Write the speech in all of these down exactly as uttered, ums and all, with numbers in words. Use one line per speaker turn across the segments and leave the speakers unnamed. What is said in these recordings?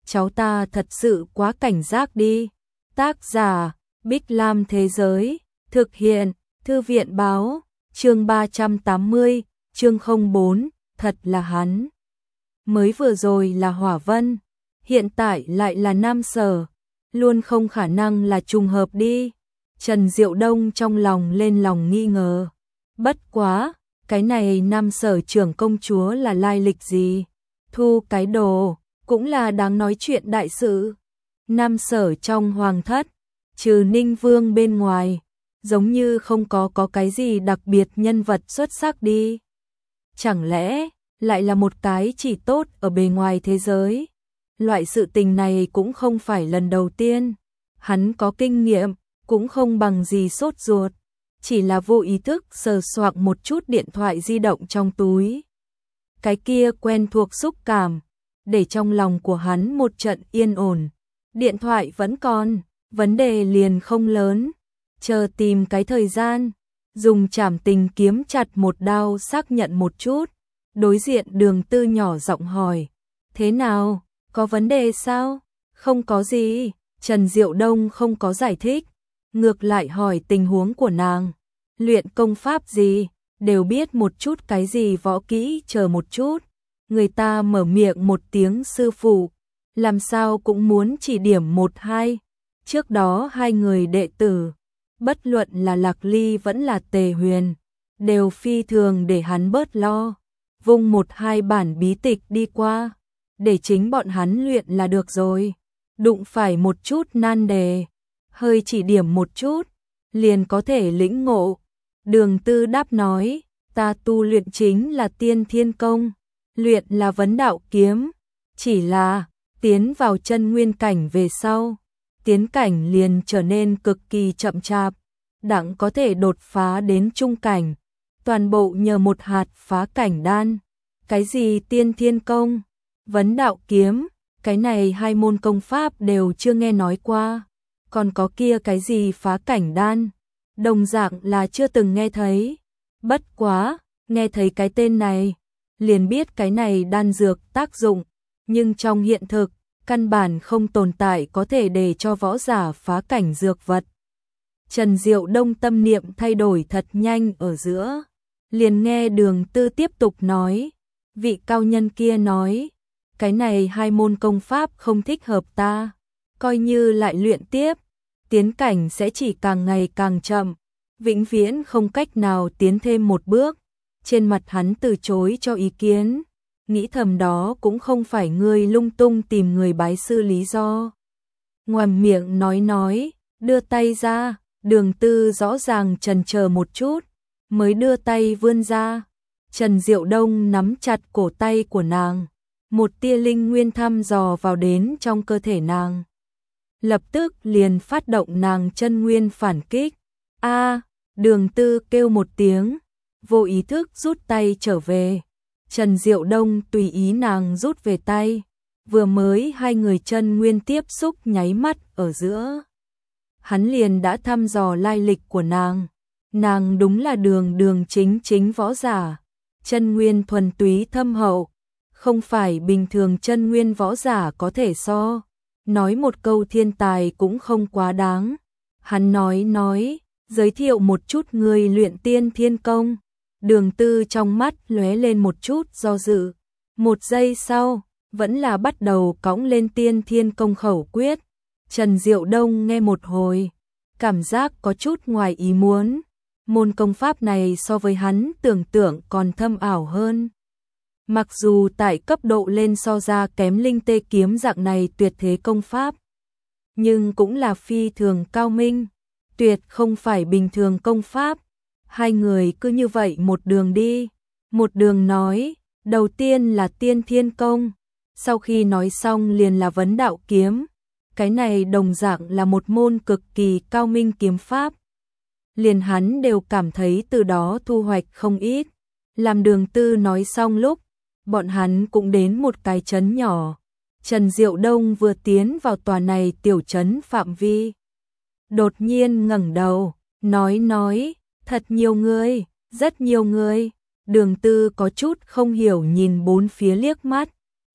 cháu ta thật sự quá cảnh giác đi. Tác giả, Bích Lam Thế Giới, thực hiện, Thư viện Báo, chương ba trăm tám mươi, chương không bốn, thật là hắn. Mới vừa rồi là Hỏa Vân, hiện tại lại là Nam Sở, luôn không khả năng là trùng hợp đi. Trần Diệu Đông trong lòng lên lòng nghi ngờ. Bất quá, cái này Nam Sở trưởng công chúa là lai lịch gì? Thu cái đồ, cũng là đáng nói chuyện đại sự. Nam Sở trong hoàng thất, trừ Ninh Vương bên ngoài, giống như không có có cái gì đặc biệt nhân vật xuất sắc đi. Chẳng lẽ, lại là một cái chỉ tốt ở bề ngoài thế giới? Loại sự tình này cũng không phải lần đầu tiên. Hắn có kinh nghiệm, cũng không bằng gì sốt ruột. Chỉ là vô ý thức sờ soạng một chút điện thoại di động trong túi. Cái kia quen thuộc xúc cảm, để trong lòng của hắn một trận yên ổn. Điện thoại vẫn còn, vấn đề liền không lớn. Chờ tìm cái thời gian, dùng trảm tình kiếm chặt một đao xác nhận một chút. Đối diện Đường Tư nhỏ giọng hỏi, thế nào, có vấn đề sao? Không có gì, Trần Diệu Đông không có giải thích, ngược lại hỏi tình huống của nàng. Luyện công pháp gì, đều biết một chút cái gì võ kỹ, chờ một chút. Người ta mở miệng một tiếng sư phụ, làm sao cũng muốn chỉ điểm một hai. Trước đó hai người đệ tử, bất luận là Lạc Ly vẫn là Tề Huyền, đều phi thường để hắn bớt lo. Vung một hai bản bí tịch đi qua, để chính bọn hắn luyện là được rồi. Đụng phải một chút nan đề, hơi chỉ điểm một chút, liền có thể lĩnh ngộ. Đường Tư đáp nói, ta tu luyện chính là tiên thiên công, luyện là vấn đạo kiếm, chỉ là tiến vào chân nguyên cảnh về sau, tiến cảnh liền trở nên cực kỳ chậm chạp, đặng có thể đột phá đến trung cảnh, toàn bộ nhờ một hạt phá cảnh đan. Cái gì tiên thiên công, vấn đạo kiếm, cái này hai môn công pháp đều chưa nghe nói qua, còn có kia cái gì phá cảnh đan, đồng dạng là chưa từng nghe thấy. Bất quá, nghe thấy cái tên này, liền biết cái này đan dược tác dụng, nhưng trong hiện thực, căn bản không tồn tại có thể để cho võ giả phá cảnh dược vật. Trần Diệu Đông tâm niệm thay đổi thật nhanh ở giữa, liền nghe Đường Tư tiếp tục nói, vị cao nhân kia nói, cái này hai môn công pháp không thích hợp ta, coi như lại luyện tiếp, tiến cảnh sẽ chỉ càng ngày càng chậm, vĩnh viễn không cách nào tiến thêm một bước. Trên mặt hắn từ chối cho ý kiến, nghĩ thầm đó cũng không phải ngươi lung tung tìm người bái sư lý do. Ngoàm miệng nói nói, đưa tay ra, Đường Tư rõ ràng chần chờ một chút, mới đưa tay vươn ra. Trần Diệu Đông nắm chặt cổ tay của nàng, một tia linh nguyên thăm dò vào đến trong cơ thể nàng. Lập tức liền phát động nàng chân nguyên phản kích. A, Đường Tư kêu một tiếng, vô ý thức rút tay trở về. Trần Diệu Đông tùy ý nàng rút về tay, vừa mới hai người chân nguyên tiếp xúc nháy mắt ở giữa. Hắn liền đã thăm dò lai lịch của nàng, nàng đúng là đường đường chính chính võ giả, chân nguyên thuần túy thâm hậu, không phải bình thường chân nguyên võ giả có thể so. Nói một câu thiên tài cũng không quá đáng. Hắn nói nói, giới thiệu một chút người luyện tiên thiên công. Đường Tư trong mắt lóe lên một chút do dự. Một giây sau, vẫn là bắt đầu cõng lên tiên thiên công khẩu quyết. Trần Diệu Đông nghe một hồi, cảm giác có chút ngoài ý muốn. Môn công pháp này so với hắn tưởng tượng còn thâm ảo hơn. Mặc dù tại cấp độ lên so ra kém linh tê kiếm dạng này tuyệt thế công pháp, nhưng cũng là phi thường cao minh, tuyệt không phải bình thường công pháp. Hai người cứ như vậy một đường đi, một đường nói, đầu tiên là tiên thiên công, sau khi nói xong liền là vấn đạo kiếm, cái này đồng dạng là một môn cực kỳ cao minh kiếm pháp. Liền hắn đều cảm thấy từ đó thu hoạch không ít. Làm Đường Tư nói xong lúc, bọn hắn cũng đến một cái trấn nhỏ. Trần Diệu Đông vừa tiến vào tòa này tiểu trấn phạm vi, đột nhiên ngẩng đầu, nói nói, thật nhiều người, rất nhiều người. Đường Tư có chút không hiểu nhìn bốn phía liếc mắt,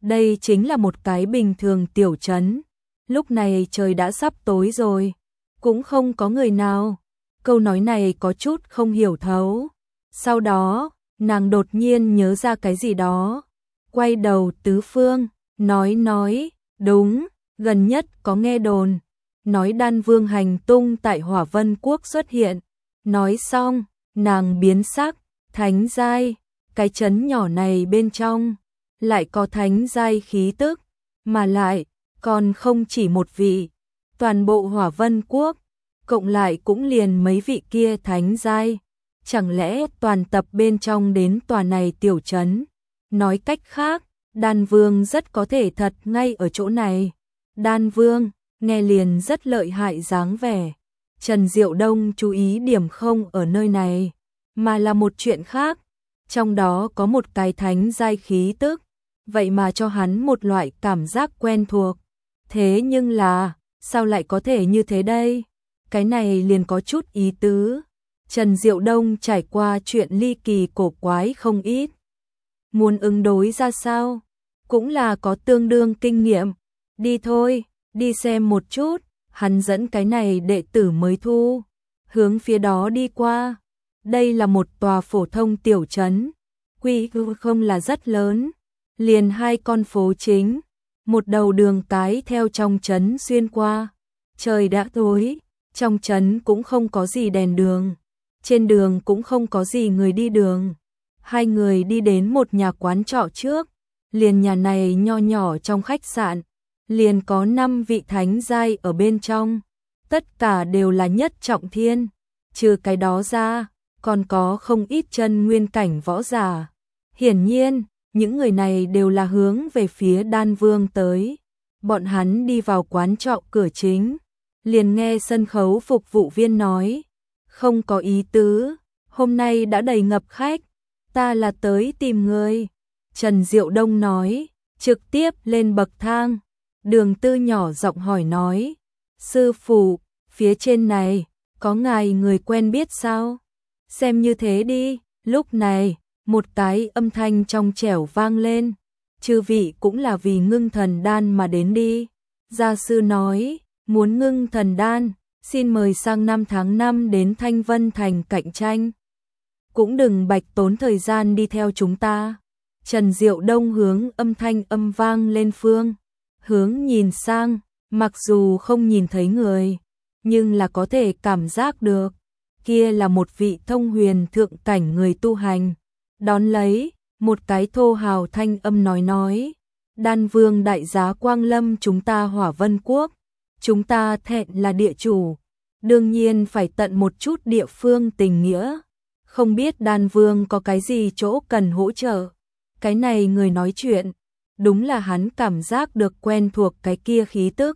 Đây chính là một cái bình thường tiểu trấn. Lúc này trời đã sắp tối rồi, cũng không có người nào. Câu nói này có chút không hiểu thấu. Sau đó, nàng đột nhiên nhớ ra cái gì đó. Quay đầu tứ phương, nói nói, đúng, gần nhất có nghe đồn. Nói Đan Vương hành tung tại Hỏa Vân Quốc xuất hiện. Nói xong, nàng biến sắc, thánh giai, cái trấn nhỏ này bên trong lại có thánh giai khí tức, mà lại còn không chỉ một vị, toàn bộ Hỏa Vân Quốc cộng lại cũng liền mấy vị kia thánh giai, chẳng lẽ toàn tập bên trong đến tòa này tiểu trấn? Nói cách khác, Đan Vương rất có thể thật ngay ở chỗ này. Đan Vương nghe liền rất lợi hại dáng vẻ. Trần Diệu Đông chú ý điểm không ở nơi này, mà là một chuyện khác, trong đó có một cái thánh giai khí tức, vậy mà cho hắn một loại cảm giác quen thuộc. Thế nhưng là, sao lại có thể như thế đây? Cái này liền có chút ý tứ. Trần Diệu Đông trải qua chuyện ly kỳ cổ quái không ít. Muốn ứng đối ra sao? Cũng là có tương đương kinh nghiệm. Đi thôi, đi xem một chút. Hắn dẫn cái này đệ tử mới thu, hướng phía đó đi qua. Đây là một tòa phổ thông tiểu trấn, quy mô không là rất lớn, liền hai con phố chính, một đầu đường cái theo trong trấn xuyên qua. Trời đã tối, trong trấn cũng không có gì đèn đường, trên đường cũng không có gì người đi đường. Hai người đi đến một nhà quán trọ trước, liền nhà này nho nhỏ trong khách sạn. Liền có năm vị thánh giai ở bên trong, tất cả đều là nhất trọng thiên, trừ cái đó ra, còn có không ít chân nguyên cảnh võ giả. Hiển nhiên, những người này đều là hướng về phía Đan Vương tới. Bọn hắn đi vào quán trọ cửa chính, liền nghe sân khấu phục vụ viên nói, không có ý tứ, hôm nay đã đầy ngập khách, ta là tới tìm người. Trần Diệu Đông nói, trực tiếp lên bậc thang. Đường Tư nhỏ giọng hỏi nói, sư phụ, phía trên này, có ngài người quen biết sao? Xem như thế đi. Lúc này, một cái âm thanh trong trẻo vang lên, chư vị cũng là vì ngưng thần đan mà đến đi. Gia sư nói, muốn ngưng thần đan, xin mời sang năm tháng năm đến Thanh Vân Thành cạnh tranh. Cũng đừng bạch tốn thời gian đi theo chúng ta. Trần Diệu Đông hướng âm thanh âm vang lên phương hướng nhìn sang, mặc dù không nhìn thấy người, nhưng là có thể cảm giác được, kia là một vị thông huyền thượng cảnh người tu hành. Đón lấy, một cái thô hào thanh âm nói nói, Đan Vương đại giá quang lâm chúng ta Hỏa Vân Quốc, chúng ta thẹn là địa chủ, đương nhiên phải tận một chút địa phương tình nghĩa, không biết Đan Vương có cái gì chỗ cần hỗ trợ. Cái này người nói chuyện, đúng là hắn cảm giác được quen thuộc cái kia khí tức.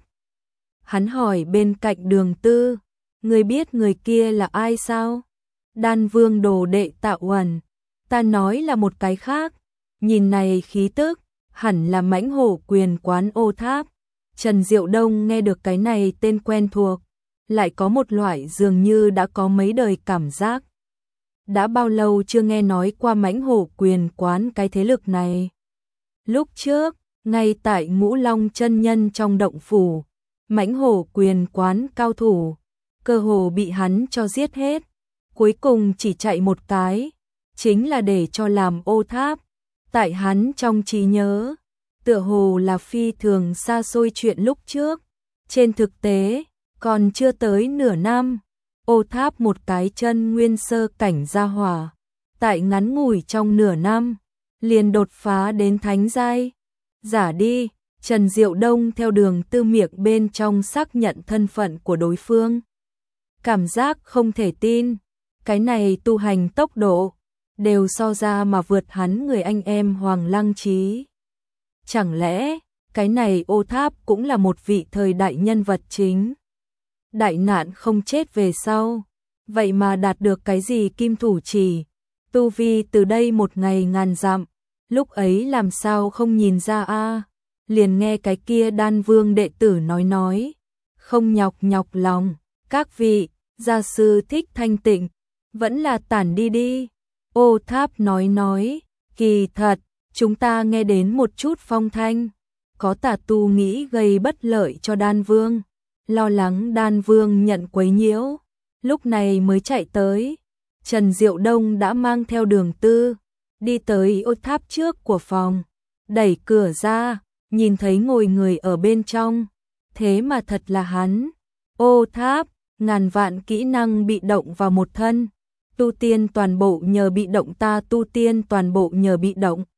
Hắn hỏi bên cạnh Đường Tư, người biết người kia là ai sao? Đan Vương đồ đệ Tạo Uẩn, ta nói là một cái khác, nhìn này khí tức, hẳn là Mãnh Hổ Quyền quán Ô Tháp. Trần Diệu Đông nghe được cái này tên quen thuộc, lại có một loại dường như đã có mấy đời cảm giác. Đã bao lâu chưa nghe nói qua Mãnh Hổ Quyền quán cái thế lực này? Lúc trước, ngay tại Ngũ Long chân nhân trong động phủ, Mãnh Hổ Quyền quán cao thủ, cơ hồ bị hắn cho giết hết, cuối cùng chỉ chạy một cái, chính là để cho làm ô tháp. Tại hắn trong trí nhớ, tựa hồ là phi thường xa xôi chuyện lúc trước, trên thực tế, còn chưa tới nửa năm, ô tháp một cái chân nguyên sơ cảnh gia hỏa, tại ngắn ngủi trong nửa năm, liền đột phá đến thánh giai. Giả đi, Trần Diệu Đông theo Đường Tư miệng bên trong xác nhận thân phận của đối phương. Cảm giác không thể tin, cái này tu hành tốc độ, đều so ra mà vượt hắn người anh em Hoàng Lăng Trí. Chẳng lẽ, cái này ô tháp cũng là một vị thời đại nhân vật chính? Đại nạn không chết về sau, vậy mà đạt được cái gì kim thủ chỉ, tu vi từ đây một ngày ngàn dặm, lúc ấy làm sao không nhìn ra a? Liền nghe cái kia Đan Vương đệ tử nói nói, không nhọc nhọc lòng, các vị, gia sư thích thanh tịnh, vẫn là tản đi đi. Ô tháp nói nói, kỳ thật, chúng ta nghe đến một chút phong thanh, có tà tu nghĩ gây bất lợi cho Đan Vương, lo lắng Đan Vương nhận quấy nhiễu, lúc này mới chạy tới. Trần Diệu Đông đã mang theo Đường Tư, đi tới ô tháp trước của phòng, đẩy cửa ra, nhìn thấy ngồi người ở bên trong, thế mà thật là hắn. Ô tháp, ngàn vạn kỹ năng bị động vào một thân, tu tiên toàn bộ nhờ bị động, ta tu tiên toàn bộ nhờ bị động.